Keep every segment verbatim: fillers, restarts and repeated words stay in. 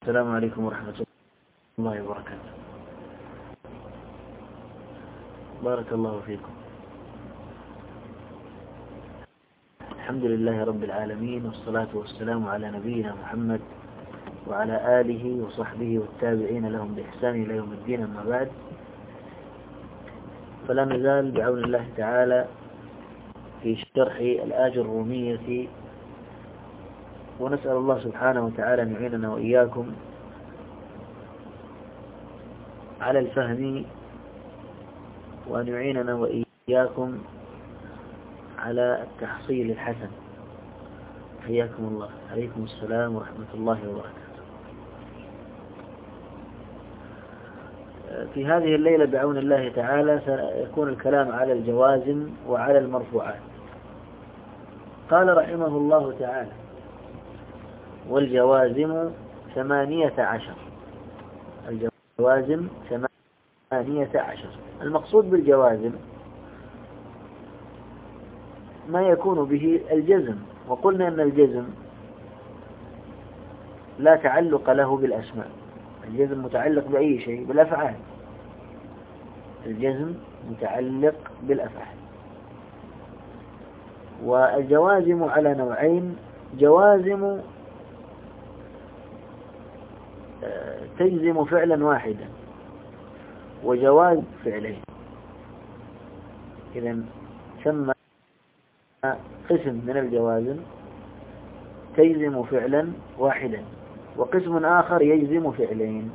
السلام عليكم ورحمة الله وبركاته. بارك الله فيكم. الحمد لله رب العالمين، والصلاة والسلام على نبينا محمد وعلى آله وصحبه والتابعين لهم بإحسان إلى يوم الدين، أما بعد، فلا نزال بعون الله تعالى في شرح الآية الرومية، ونسأل الله سبحانه وتعالى أن يعيننا وإياكم على الفهم، وأن يعيننا وإياكم على التحصيل الحسن. حياكم الله. عليكم السلام ورحمة الله وبركاته. في هذه الليلة بعون الله تعالى سيكون الكلام على الجوازم وعلى المرفوعات. قال رحمه الله تعالى: والجوازم ثمانية عشر. الجوازم ثمانية عشر. المقصود بالجوازم ما يكون به الجزم، وقلنا أن الجزم لا تعلق له بالأسماء. الجزم متعلق بأي شيء؟ بالأفعال. الجزم متعلق بالأفعال. والجوازم على نوعين: جوازم تجزم فعلا واحدا، وجواز فعلين. إذن ثم قسم من الجوازم تجزم فعلا واحدا، وقسم آخر يجزم فعلين.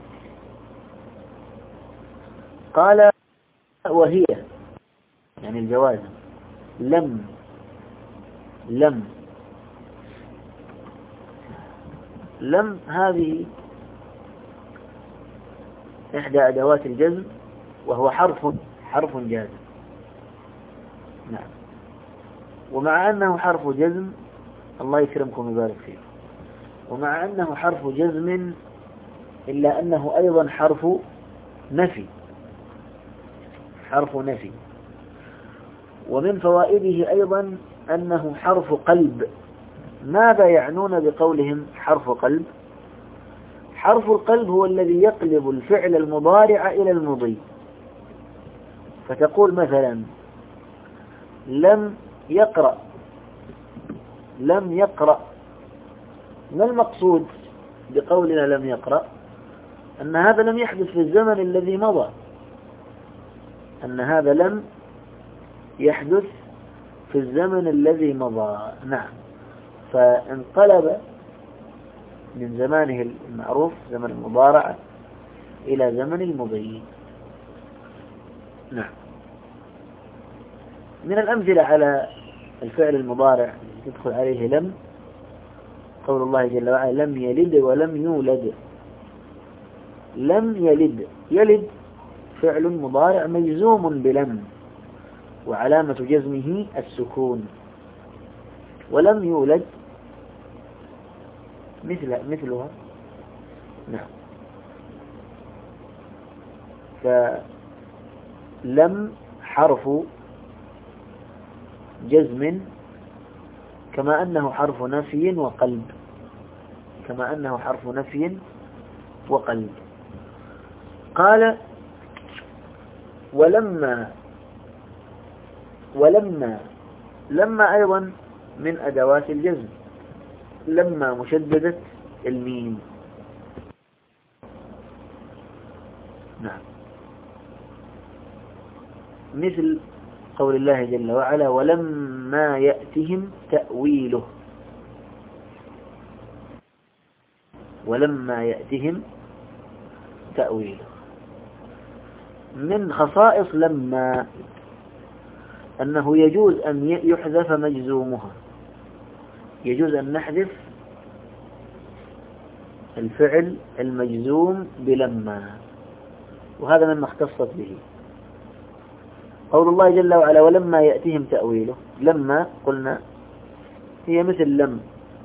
قال: وهي يعني الجوازم لم لم لم هذه إحدى أدوات الجزم، وهو حرف حرف جازم. نعم. ومع أنه حرف جزم، الله يكرمكم ويبارك فيه، ومع أنه حرف جزم إلا أنه أيضا حرف نفي. حرف نفي. ومن فوائده أيضا أنه حرف قلب. ماذا يعنون بقولهم حرف قلب؟ حرف القلب هو الذي يقلب الفعل المضارع إلى المضي. فتقول مثلا: لم يقرأ. لم يقرأ. ما المقصود بقولنا لم يقرأ؟ أن هذا لم يحدث في الزمن الذي مضى. أن هذا لم يحدث في الزمن الذي مضى. نعم. فانقلب من زمانه المعروف زمن المضارعة إلى زمن المضي. نعم. من الأمثلة على الفعل المضارع يدخل عليه لم قول الله جل وعلا: لم يلد ولم يولد. لم يلد. يلد فعل مضارع مجزوم بلم، وعلامة جزمه السكون. ولم يولد مثل مثلها. نعم. فلم حرف جزم، كما أنه حرف نفي وقلب. كما أنه حرف نفي وقلب. قال: ولما ولما لما أيضا من أدوات الجزم. لما مشددة الميم. نعم. مثل قول الله جل وعلا: ولما يأتهم تأويله. ولما يأتهم تأويله. من خصائص لما أنه يجوز أن يحذف مجزومها. يجوز أن نحذف الفعل المجزوم بلما، وهذا مما اختصت به. قول الله جل وعلا: ولما يأتهم تأويله. لما قلنا هي مثل لم،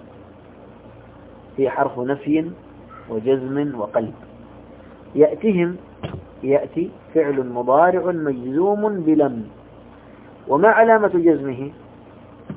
هي حرف نفي وجزم وقلب. يأتهم يأتي فعل مضارع مجزوم بلم، وما علامة جزمه؟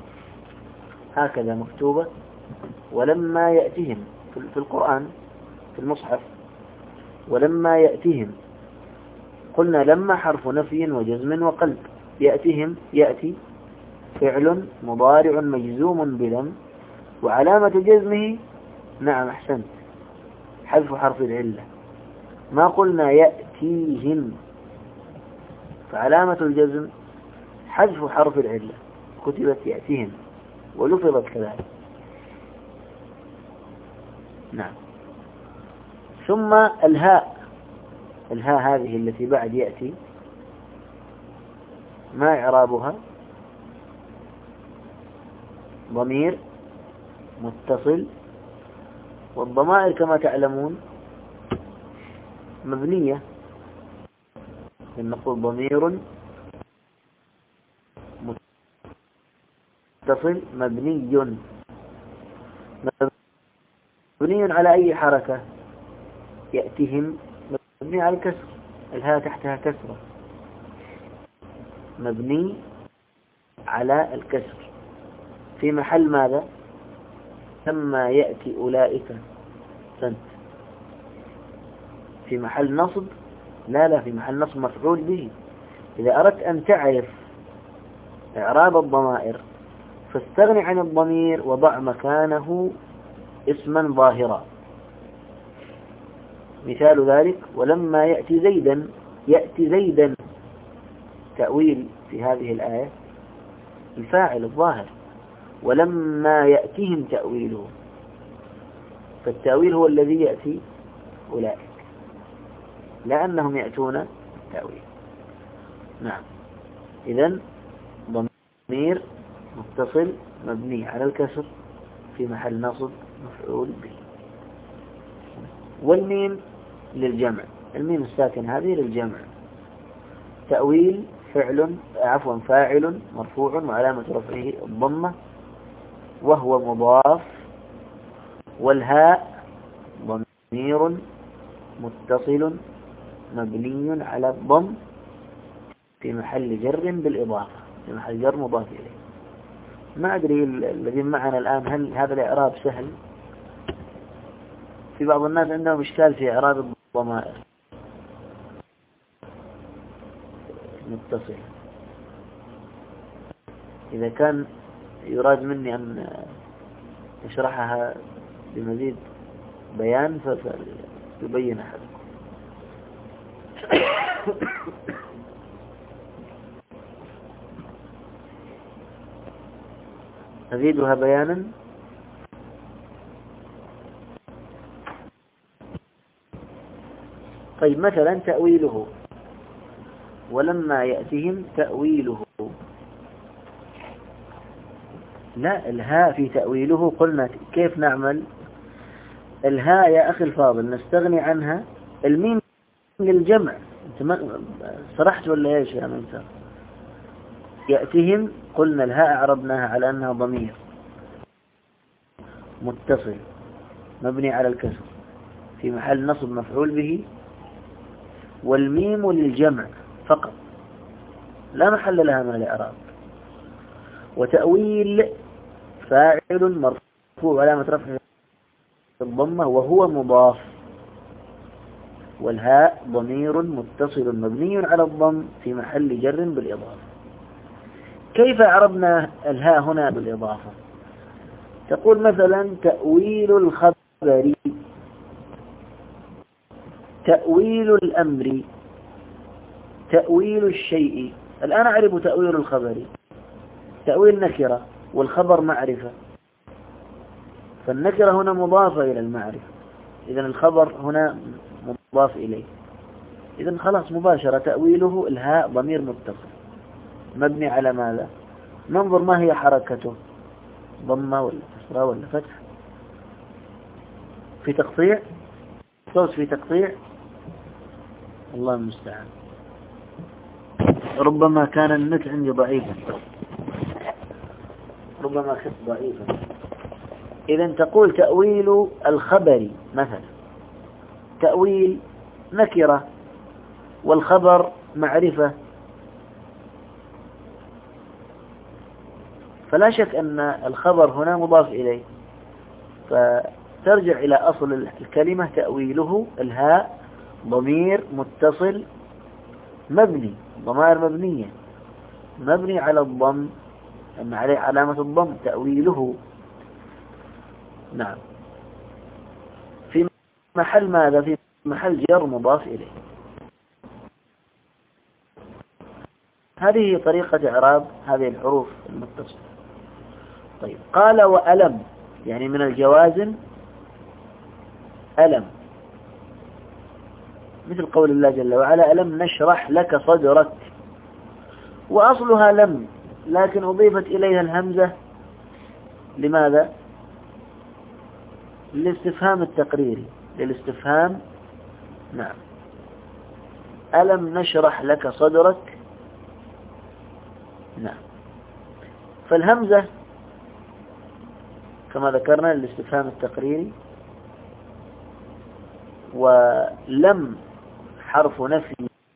هكذا مكتوبة: ولما يأتهم في القرآن في المصحف ولما يأتهم، قلنا لما حرف نفي وجزم وقلب. يأتهم يأتي فعل مضارع مجزوم بلم، وعلامة جزمه نعم أحسنت حذف حرف العلة. ما قلنا يأتيهم، فعلامة الجزم حذف حرف العلة، كتبت يأتيهم ولفظت كذلك. نعم. ثم الهاء، الهاء هذه التي بعد يأتي ما إعرابها؟ ضمير متصل، والضمائر كما تعلمون مبنية، نقول ضمير متصل مبني. مبني على أي حركة؟ يأتيهم مبني على الكسر، الهاء تحتها كسرة، مبني على الكسر في محل ماذا؟ لما يأتي أولئك سنت، في محل نصب؟ لا لا، في محل نصب مفعول به. إذا أردت أن تعرف إعراب الضمائر فاستغني عن الضمير وضع مكانه اسما ظاهرا. مثال ذلك ولما يأتي زيدا، يأتي زيدا تأويل في هذه الآية الفاعل الظاهر، ولما يأتيهم تأويله، فالتأويل هو الذي يأتي أولئك لأنهم يأتون تأويل. نعم. إذن ضمير متصل مبني على الكسر في محل نصب مفعول به. والميم للجمع، الميم الساكن هذه للجمع. تأويل فعل عفوا فاعل مرفوع وعلامة رفعه الضمة وهو مضاف، والهاء ضمير متصل مبني على الضم في محل جر بالإضافة، في محل جر مضاف إليه. ما أدري الذين معنا الآن هل هذا الإعراب سهل؟ في بعض الناس عندهم إشكال في إعراب الضمائر متصل. إذا كان يراد مني أن أشرحها بمزيد بيان فيبين أحدكم. أزيدها بيانا. طيب مثلا تأويله ولما يأتهم تأويله، لا الهاء في تأويله قلنا كيف نعمل؟ الهاء يا أخي الفاضل نستغني عنها. الميم للجمع، أنت ما صرحت ولا إيش يا منسى؟ يأتهم قلنا الهاء عربناها على أنها ضمير متصل مبني على الكسر في محل نصب مفعول به، والميم للجمع فقط لا محل لها من الإعراب. وتأويل فاعل مرفوع علامة رفعه الضمة وهو مضاف، والهاء ضمير متصل مبني على الضم في محل جر بالإضافة. كيف عربنا الهاء هنا بالإضافة؟ تقول مثلا تأويل الخبر، تأويل الأمر، تأويل الشيء. الآن أعرف تأويل الخبر، تأويل نكرة والخبر معرفة، فالنكرة هنا مضافة إلى المعرفة، إذن الخبر هنا مضاف إليه، إذن خلاص مباشرة تأويله الهاء ضمير متصل مبني على ماذا؟ ننظر ما هي حركته، ضمة ولا كسرة ولا فتح؟ في تقطيع صوت، في تقطيع الله المستعان. ربما كان النت عندي ضعيفا، ربما خط ضعيفا. إذن تقول تأويل الخبر مثلا، تأويل نكرة والخبر معرفة، فلا شك أن الخبر هنا مضاف إليه، ترجع إلى أصل الكلمة تأويله الهاء ضمير متصل مبني، ضمائر مبنية مبني على الضم، أما عليه علامة الضم تأويله. نعم. في محل ماذا؟ في محل جر مضاف إليه. هذه طريقة إعراب هذه الحروف المتصلة. طيب قال وألم، يعني من الجوازم ألم، مثل قول الله جل وعلا ألم نشرح لك صدرك، وأصلها لم، لكن أضيفت إليها الهمزة لماذا؟ للاستفهام التقريري، للاستفهام. نعم. ألم نشرح لك صدرك. نعم. فالهمزة كما ذكرنا للاستفهام التقريري، ولم حرف نفي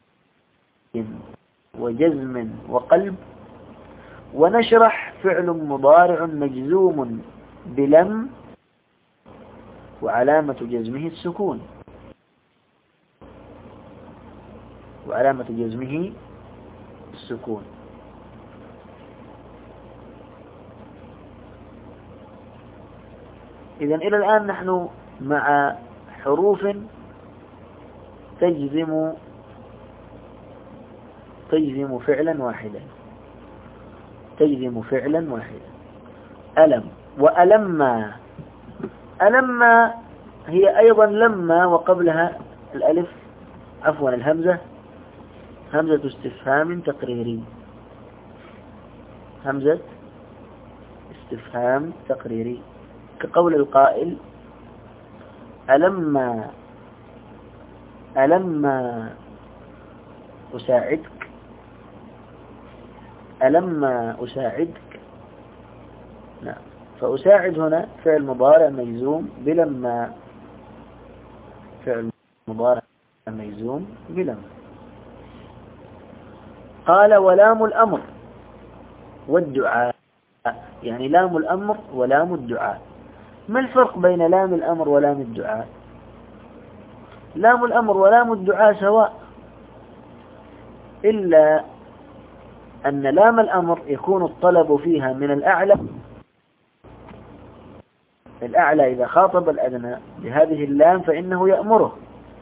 وجزم وقلب، ونشرح فعل مضارع مجزوم بلم وعلامة جزمه السكون، وعلامة جزمه السكون. إذن إلى الآن نحن مع حروف تجزم تجزم فعلا واحدا، تجزم فعلا واحدا. ألم وألما. ألما هي أيضا لما وقبلها الألف، عفوا الهمزة، همزة استفهام تقريري، همزة استفهام تقريري، كقول القائل ألما ألما أساعدك، ألما أساعدك. نعم. فأساعد هنا فعل مضارع مجزوم بلما، فعل مضارع مجزوم بلما. قال ولام الأمر والدعاء، يعني لام الأمر ولام الدعاء. ما الفرق بين لام الأمر ولام الدعاء؟ لام الأمر ولام الدعاء سواء، إلا أن لام الأمر يكون الطلب فيها من الأعلى، الأعلى إذا خاطب الأدنى بهذه اللام فإنه يأمره،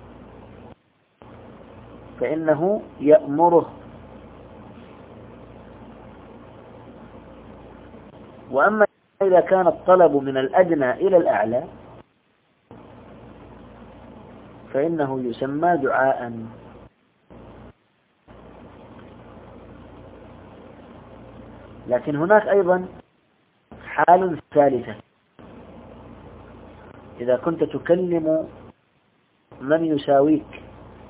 فإنه يأمره. وأما إذا كان الطلب من الأدنى إلى الأعلى فإنه يسمى دعاء. لكن هناك أيضا حال ثالثة، إذا كنت تكلم من يساويك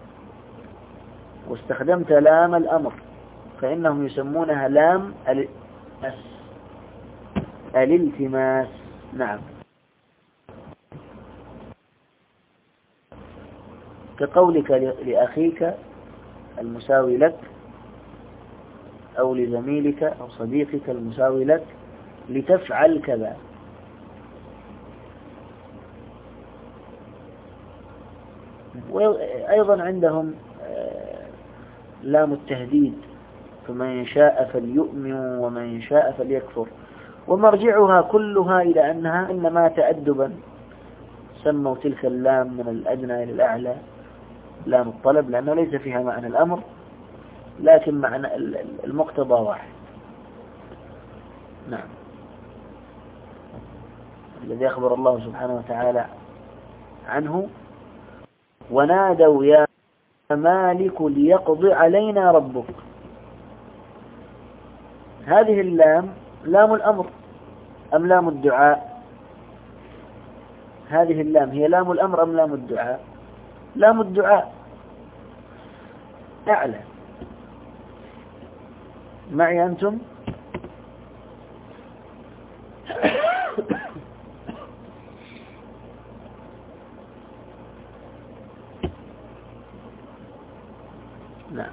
واستخدمت لام الأمر فإنهم يسمونها لام الالتماس. نعم. كقولك لأخيك المساوي لك، أو لزميلك أو صديقك المساوي لك لتفعل كذا. وأيضا عندهم لام التهديد، فمن شاء فليؤمن ومن شاء فليكفر، ومرجعها كلها إلى أنها إنما تأدبا سموا تلك اللام من الأدنى إلى الأعلى لام الطلب، لأنه ليس فيها معنى الأمر لكن معنى المقتضى واحد. نعم. الذي أخبر الله سبحانه وتعالى عنه ونادوا يا مالك ليقضي علينا ربك. هذه اللام لام الأمر أم لام الدعاء؟ هذه اللام هي لام الأمر أم لام الدعاء؟ لام الدعاء أعلى. معي أنتم؟ نعم.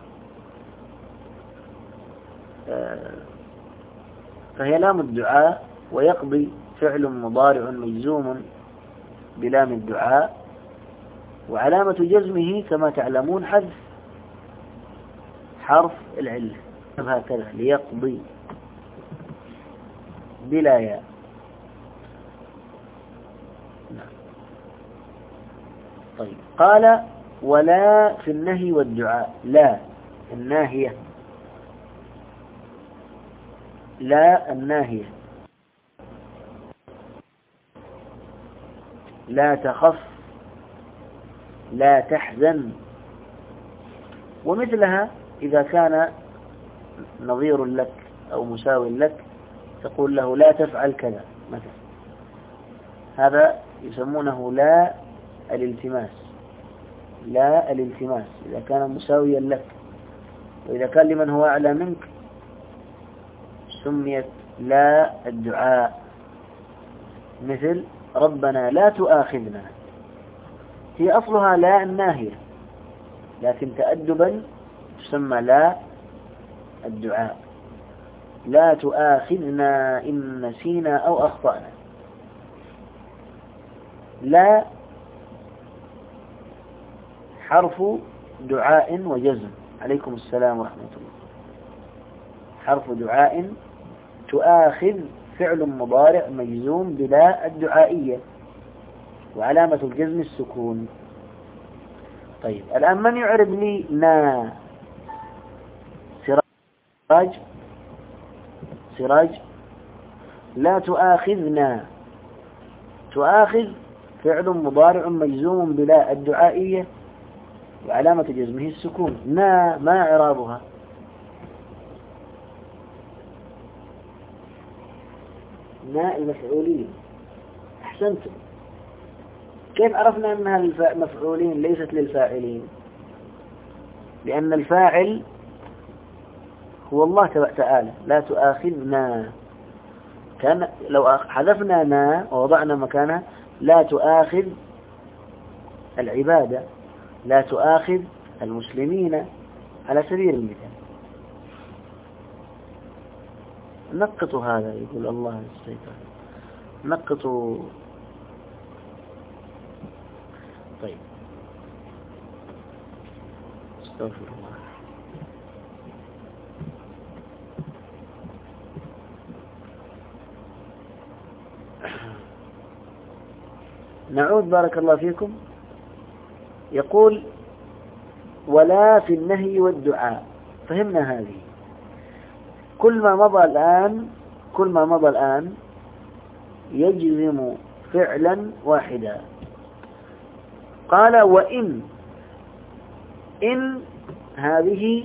فهي لام الدعاء، ويقضي فعل مضارع مجزوم بلام الدعاء، وعلامة جزمه كما تعلمون حذف حرف العلة هكذا ليقضي بلا ياء. طيب قال ولا في النهي والدعاء، لا الناهية، لا الناهية، لا تخف، لا تحزن، ومثلها إذا كان نظير لك أو مساو لك تقول له لا تفعل كذا مثلا، هذا يسمونه لا الالتماس، لا الالتماس إذا كان مساويا لك. وإذا كان لمن هو أعلى منك سميت لا الدعاء، مثل ربنا لا تؤاخذنا، هي أصلها لا الناهية لكن تأدبا تسمى لا الدعاء، لا تؤاخذنا إن نسينا أو أخطأنا. لا حرف دعاء وجزم، عليكم السلام ورحمة الله، حرف دعاء، تؤاخذ فعل مضارع مجزوم بلا الدعائية، وعلامة الجزم السكون. طيب الآن من يعرب لي نا؟ سراج، سراج لا تؤاخذنا، تؤاخذ فعل مضارع مجزوم بلا الدعائية وعلامة جزمه السكون. نا ما إعرابها؟ نا المفعولين، أحسنتم. كيف عرفنا أنها المفعولين ليست للفاعلين؟ لأن الفاعل هو الله تعالى، لا تؤاخذنا، كان لو حذفنا نا ووضعنا مكانها لا تؤاخذ العبادة، لا تؤاخذ المسلمين على سبيل المثال. نقطوا هذا، يقول الله الشيطان نقطوا. طيب استغفر الله. نعود بارك الله فيكم. يقول ولا في النهي والدعاء، فهمنا هذه. كل ما مضى الآن كل ما مضى الآن يجزم فعلا واحدا. قال وإن، إن هذه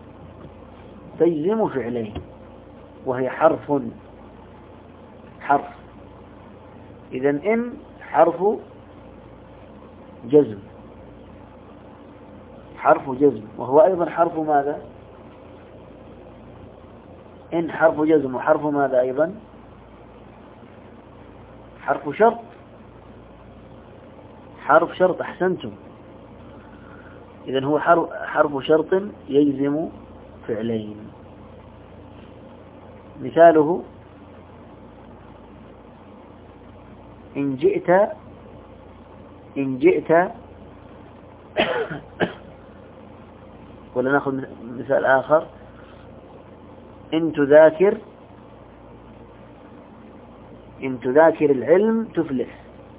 تجزم فعلين وهي حرف حرف، إذن إن حرف جزم، حرف جزم، وهو أيضا حرف ماذا؟ إن حرف جزم وحرف ماذا أيضا؟ حرف شرط، حرف شرط، أحسنتم. إذن هو حرف شرط يجزم فعلين. مثاله إن جئت، إن جئت ولا نأخذ مثال آخر، إن تذاكر، إن تذاكر العلم تفلح،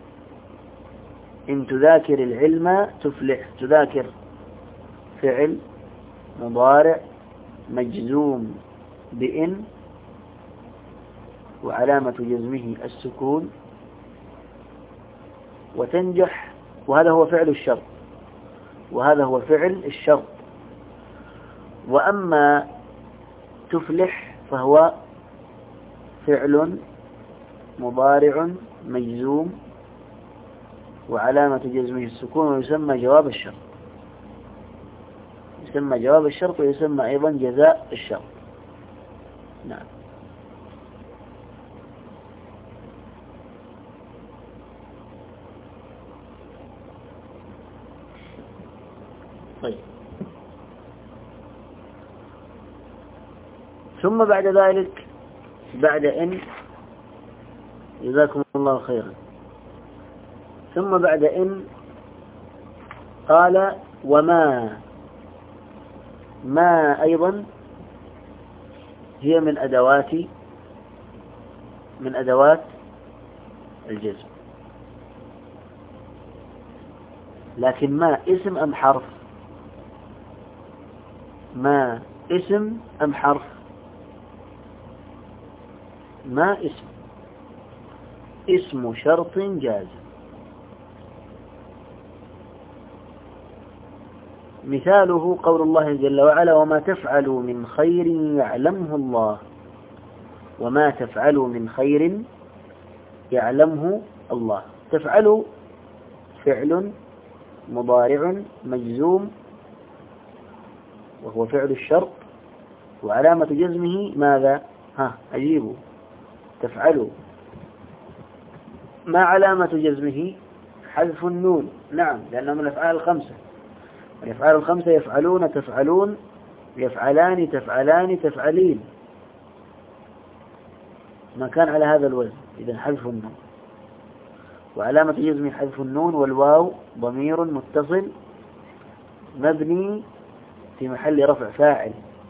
إن تذاكر العلم تفلح. تذاكر فعل مضارع مجزوم بإن وعلامة جزمه السكون، وتنجح، وهذا هو فعل الشرط، وهذا هو فعل الشرط. وأما تفلح فهو فعل مضارع مجزوم وعلامة جزمه السكون، ويسمى جواب الشرط، يسمى جواب الشرط ويسمى أيضا جزاء الشرط. نعم. طيب ثم بعد ذلك بعد إن، جزاكم الله خيرا، ثم بعد إن قال وما. ما أيضا هي من أدوات من أدوات الجزم، لكن ما اسم أم حرف؟ ما اسم أم حرف؟ ما اسم اسم شرط جازم. مثاله قول الله جل وعلا وما تفعلوا من خير يعلمه الله. وما تفعلوا من خير يعلمه الله. تفعلوا فعل مضارع مجزوم وهو فعل الشرط، وعلامة جزمه ماذا؟ ها أجيبوا. تفعلوا ما علامة جزمه؟ حذف النون. نعم، لأنه من الأفعال الخمسة. الأفعال الخمسة يفعلون، تفعلون، يفعلان، تفعلان، تفعلين، ما كان على هذا الوزن، إذن حذف النون. وعلامة جزم حذف النون، والواو ضمير متصل مبني في محل رفع فاعل.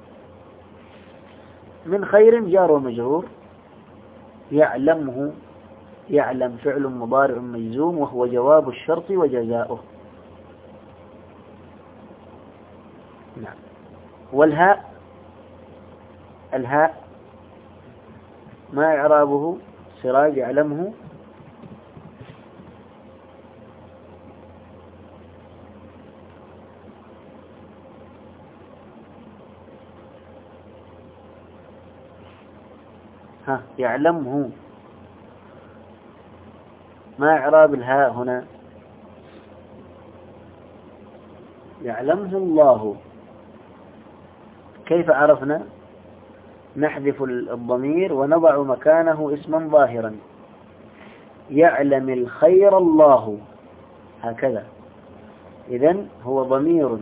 من خير جار ومجرور. يعلمه يعلم فعل مضارع مجزوم وهو جواب الشرط وجزاؤه. نعم. والهاء الهاء ما إعرابه؟ سراج يعلمه. ها يعلمه. ما إعراب الهاء هنا؟ يعلمه الله. كيف عرفنا؟ نحذف الضمير ونضع مكانه اسما ظاهرا. يعلم الخير الله، هكذا. إذن هو ضمير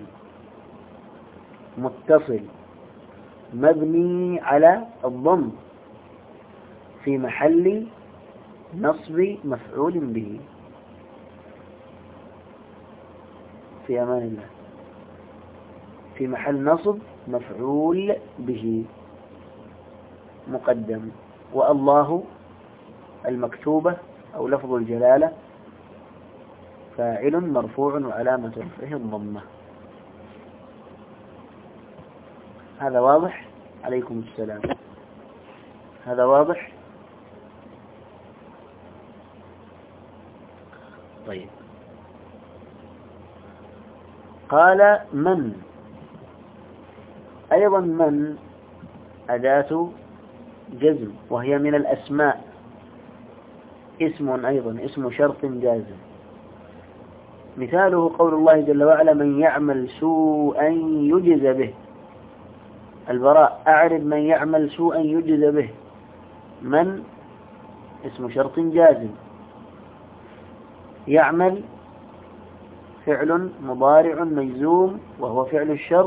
متصل مبني على الضم في محل نصب مفعول به. في أمان الله. في محل نصب مفعول به مقدم. والله المكتوبة أو لفظ الجلالة فاعل مرفوع وعلامة رفعه الضمة. هذا واضح؟ عليكم السلام. هذا واضح؟ طيب. قال من. أيضا من أداة جزم، وهي من الأسماء. اسم أيضا اسم شرط جازم. مثاله قول الله جل وعلا من يعمل سوءا يجز به. البراء أعرض من يعمل سوءا يجز به. من اسم شرط جازم. يعمل فعل مضارع مجزوم وهو فعل الشرط،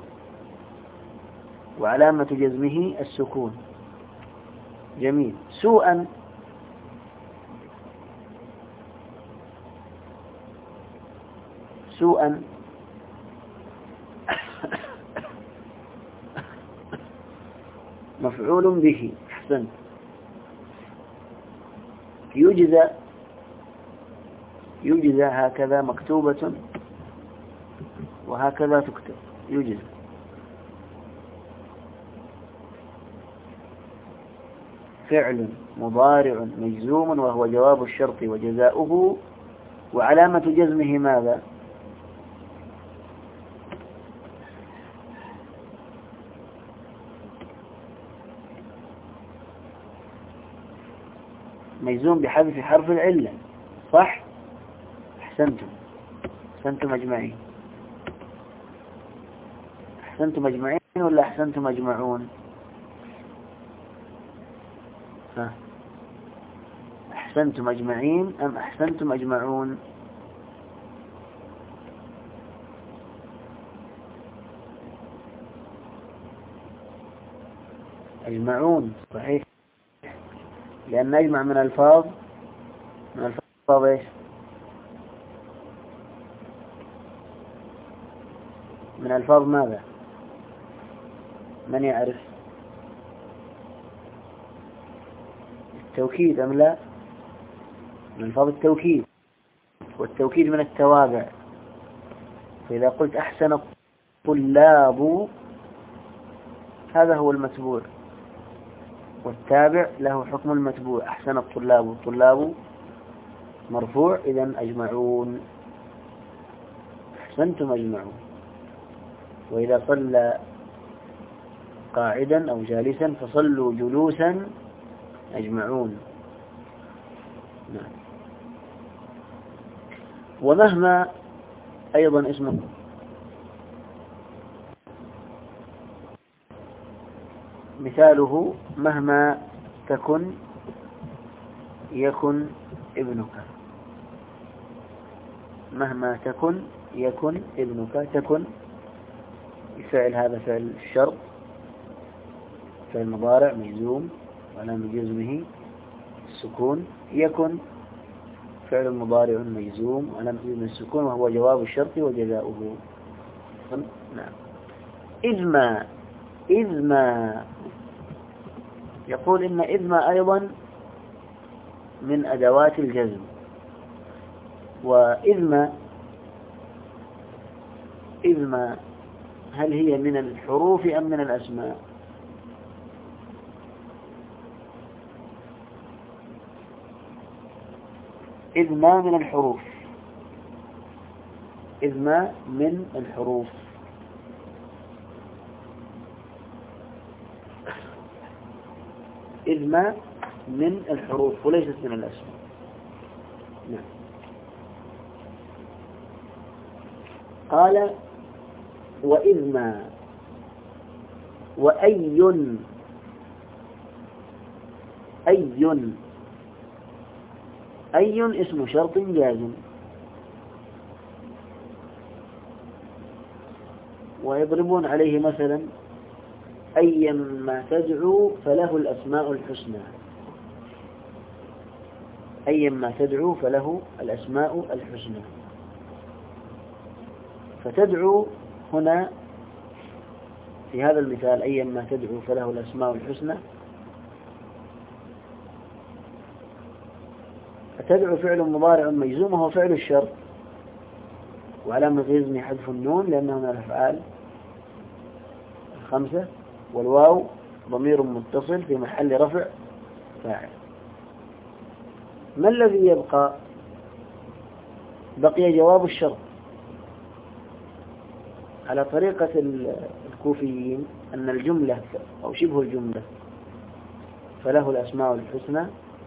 وعلامة جزمه السكون. جميل. سوءا سوءا مفعول به. أحسنت. يجزى يجزى هكذا مكتوبة وهكذا تكتب. يجزى. فعل مضارع مجزوم وهو جواب الشرط وجزاؤه، وعلامة جزمه ماذا؟ مجزوم بحذف حرف العلة. صح؟ أحسنتم أحسنتم أجمعين. أحسنتم أجمعين ولا أحسنتم أجمعون؟ ها. أحسنتم أجمعين أم أحسنتم أجمعون؟ أجمعون صحيح، لأن نجمع من الفاظ من الفاظ إيش؟ من ألفاظ ماذا؟ من يعرف؟ التوكيد أم لا؟ من ألفاظ التوكيد، والتوكيد من التوابع. فإذا قلت أحسن الطلاب هذا هو المتبوع، والتابع له حكم المتبوع. أحسن الطلاب، والطلاب مرفوع، إذن أجمعون، أحسنتم أجمعون. وإذا صلى قاعدا أو جالسا فصلوا جلوسا أجمعون. نعم. ومهما أيضا اسمه مثاله مهما تكن يكن ابنك، مهما تكن يكن ابنك. تكن الفعل هذا فعل الشرط، فعل مضارع مجزوم وعلامة جزمه السكون. يكن فعل مضارع مجزوم وعلامة جزمه السكون، وهو جواب الشرط وجزاؤه. نعم. إذ ما إذ ما يقول إن إذ ما أيضا من أدوات الجزم. وإذ ما إذ ما هل هي من الحروف أم من الأسماء؟ إذ ما من الحروف، إذ ما من الحروف. إذ ما من الحروف وليست من الأسماء. نعم. قال وإذ ما وأي أي أي اسم شرط جازم، ويضربون عليه مثلا أيما تدعو فله الأسماء الحسنى. أيما تدعو فله الأسماء الحسنى. فتدعو هنا في هذا المثال أيما تدعو فله الأسماء الحسنى. فتدعو فعل مضارع مجزوم وهو فعل الشرط، وعلامة جزمه حذف النون لأنه من الأفعال الخمسة، والواو ضمير متصل في محل رفع فاعل. ما الذي يبقى؟ بقي جواب الشرط على طريقة الكوفيين، أن الجملة أو شبه الجملة فله الأسماء الحسنى،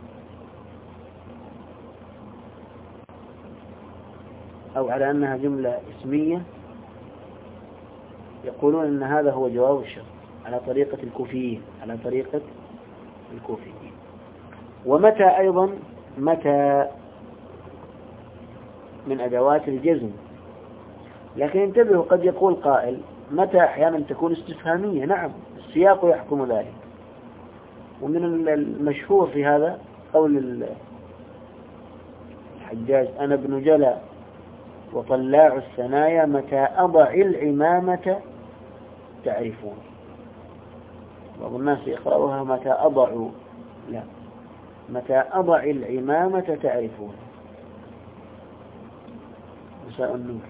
أو على أنها جملة اسمية يقولون أن هذا هو جواب الشرط على طريقة الكوفيين، على طريقة الكوفيين. ومتى أيضا، متى من أدوات الجزم. لكن انتبهوا، قد يقول قائل متى أحيانا تكون استفهامية. نعم، السياق يحكم ذلك. ومن المشهور في هذا قول الحجاج أنا ابن جلا وطلاع الثنايا متى أضع العمامة تعرفون. بعض الناس يقرأوها متى أضع، لا، متى أضع العمامة تعرفون. مساء النور.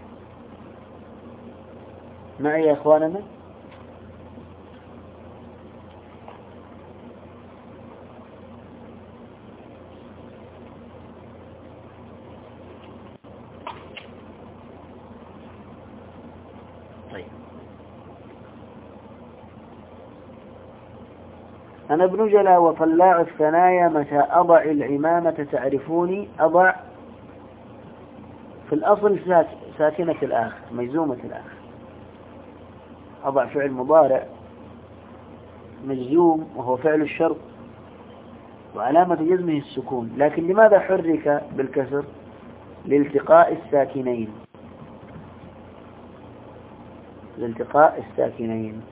معي يا أخواننا؟ طيب، أنا ابن جلا وطلاع الثنايا متى أضع العمامة تعرفوني. أضع في الأصل ساكنة الآخر مجزومة الآخر. أضع فعل مضارع مجزوم وهو فعل الشرط، وعلامة جزمه السكون. لكن لماذا حرك بالكسر؟ لالتقاء الساكنين، لالتقاء الساكنين.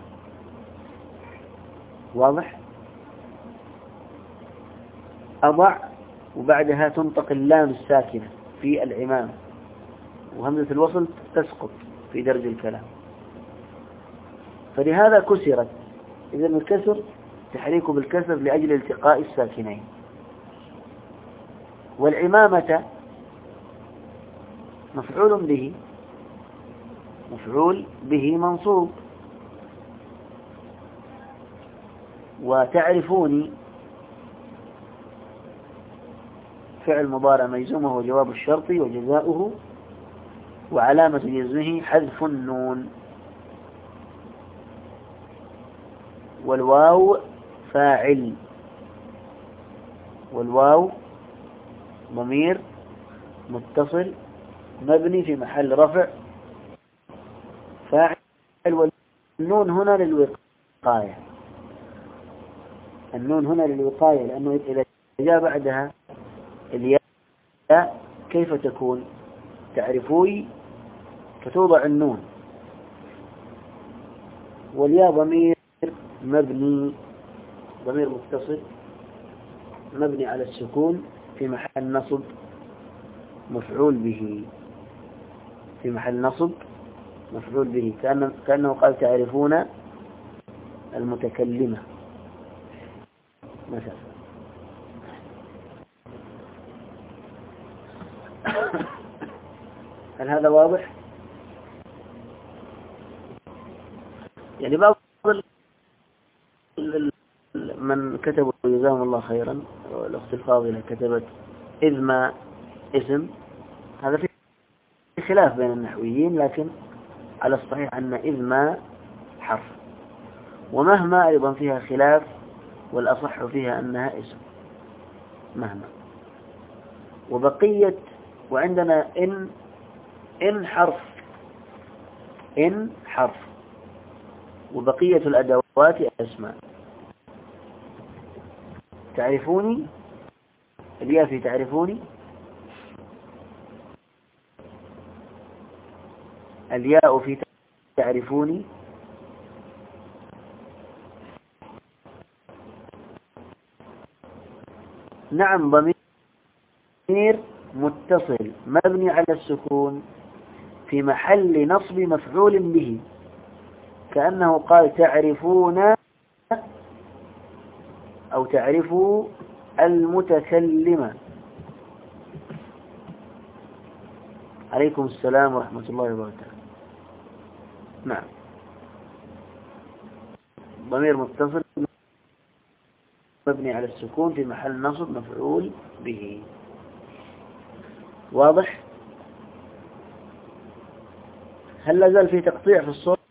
واضح؟ أضع وبعدها تنطق اللام الساكنة في العمام، وهمزة الوصل تسقط في درج الكلام. فلهذا كسرت. إذا الكسر تحريك بالكسر لأجل التقاء الساكنين. والعمامة مفعول به، مفعول به منصوب. وتعرفوني فعل مضارع مجزوم وهو جواب الشرط وجزاؤه، وعلامة جزمه حذف النون. والواو فاعل، والواو ضمير متصل مبني في محل رفع فاعل. والنون هنا للوقاية، النون هنا للوقاية، لأنه إذا جاء بعدها الياء كيف تكون؟ تعرفوي فتوضع النون، والياء ضمير مبني، ضمير متصل مبني على السكون في محل نصب مفعول به، في محل نصب مفعول به، كأنه, كأنه قال تعرفون المتكلمة مثلا. هل هذا واضح؟ يعني بعض من كتبوا جزاهم الله خيرا، الأخت الفاضلة كتبت إذ ما اسم، هذا في خلاف بين النحويين، لكن على الصحيح أن إذ ما حرف، ومهما أيضا فيها خلاف، والأصح فيها أنها اسم مهما. وبقية وعندنا إن، إن حرف، إن حرف، وبقية الأدوات أسماء. تعرفوني، الياء في تعرفوني، الياء في تعرفوني نعم ضمير متصل مبني على السكون في محل نصب مفعول به، كأنه قال تعرفون أو تعرفوا المتكلمة. عليكم السلام ورحمة الله وبركاته. نعم، ضمير متصل مبني على السكون في محل نصب مفعول به. واضح؟ هل لا زال في تقطيع في الصوت؟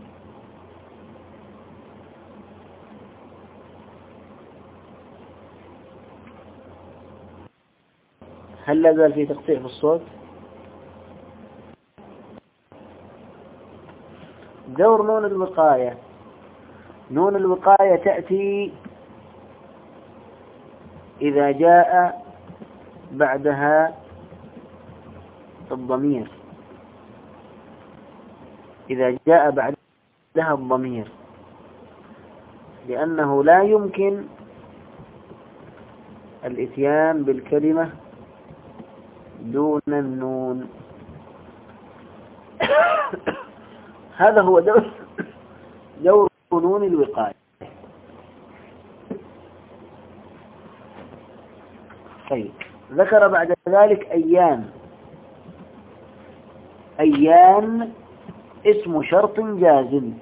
هل لا زال في تقطيع في الصوت؟ دور نون الوقاية. نون الوقاية تأتي إذا جاء بعدها الضمير، إذا جاء بعدها الضمير، لأنه لا يمكن الإتيان بالكلمة دون النون. هذا هو دور دور نون الوقاية. طيب، ذكر بعد ذلك أيام. أيام اسم شرط جازم.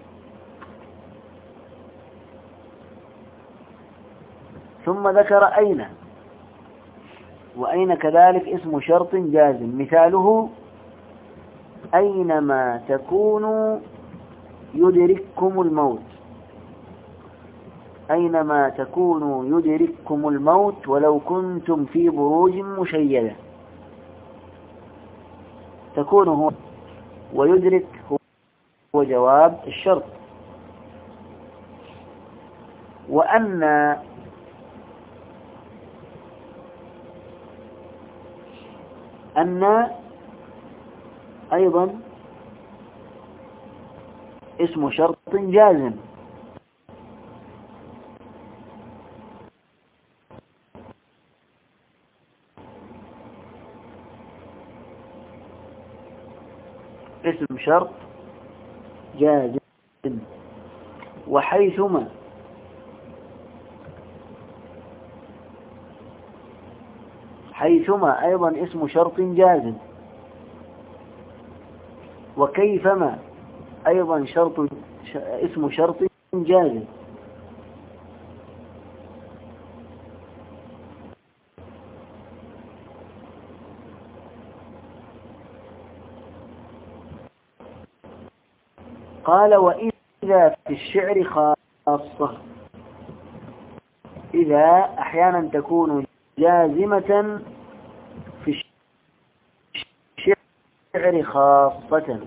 ثم ذكر أين، وأين كذلك اسم شرط جازم. مثاله أينما تكونوا يدرككم الموت، أينما تكونوا يدرككم الموت ولو كنتم في بروج مشيدة. تكون هو ويدرك هو جواب الشرط. وأن أن أيضا اسم شرط جازم. اسم شرط جازم. وحيثما حيثما أيضا اسم شرط جازم، وكيفما أيضا شرط اسم شرط جازم. قال وإذا في الشعر خاصة، إذا أحيانا تكون جازمة في الشعر خاصة.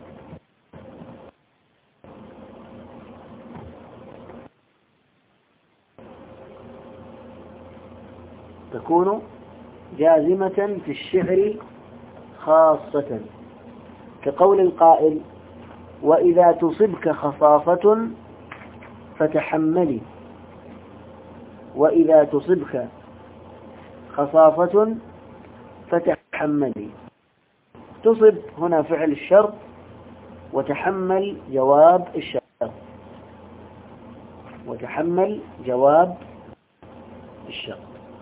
تكون جازمة في الشعر خاصة، كقول القائل وإذا تصبك خصافة فتحملي. وإذا تصبك خصافة فتحملي، تصب هنا فعل الشرط، وتحمل جواب الشرط، وتحمل جواب الشرط.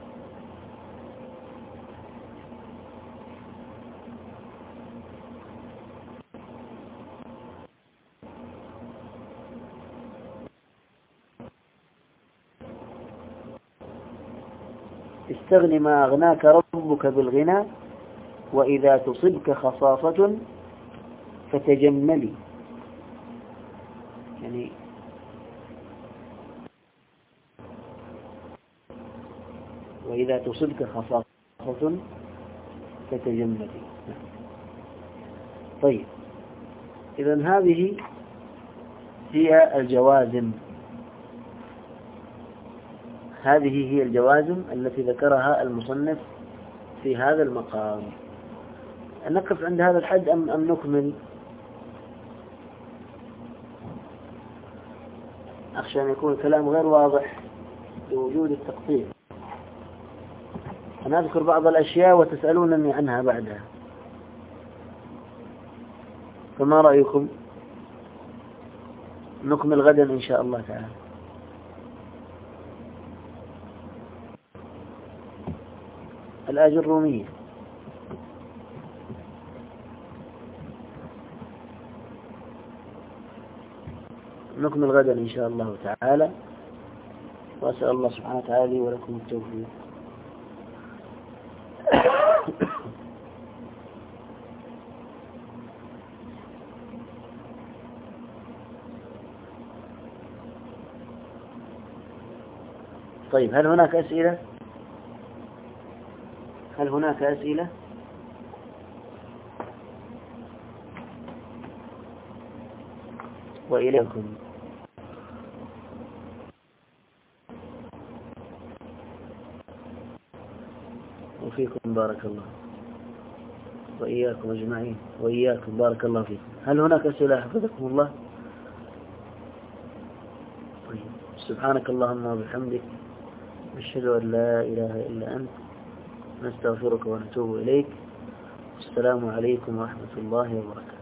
استغن ما أغناك ربك بالغنى، وإذا تصبك خصافة فتجملي. يعني وإذا تصبك خصافة فتجملي. طيب، إذن هذه هي الجوازم، هذه هي الجوازم التي ذكرها المصنف في هذا المقام. نقف عند هذا الحد أم, أم نكمل؟ أخشى أن يكون الكلام غير واضح بوجود التقطيع. أنا أذكر بعض الأشياء وتسألونني عنها بعدها، فما رأيكم؟ نكمل غدا إن شاء الله تعالى. الآجرومية نكمل غدا إن شاء الله تعالى، وأسأل الله سبحانه وتعالى لي ولكم التوفيق. طيب، هل هناك أسئلة؟ هل هناك أسئلة؟ وإليكم. وفيكم بارك الله، وإياكم أجمعين، وإياكم بارك الله فيكم. هل هناك أسئلة حفظكم الله؟ طيب، سبحانك اللهم وبحمدك، نشهد أن لا إله إلا أنت، نستغفرك ونتوب إليك. السلام عليكم ورحمة الله وبركاته.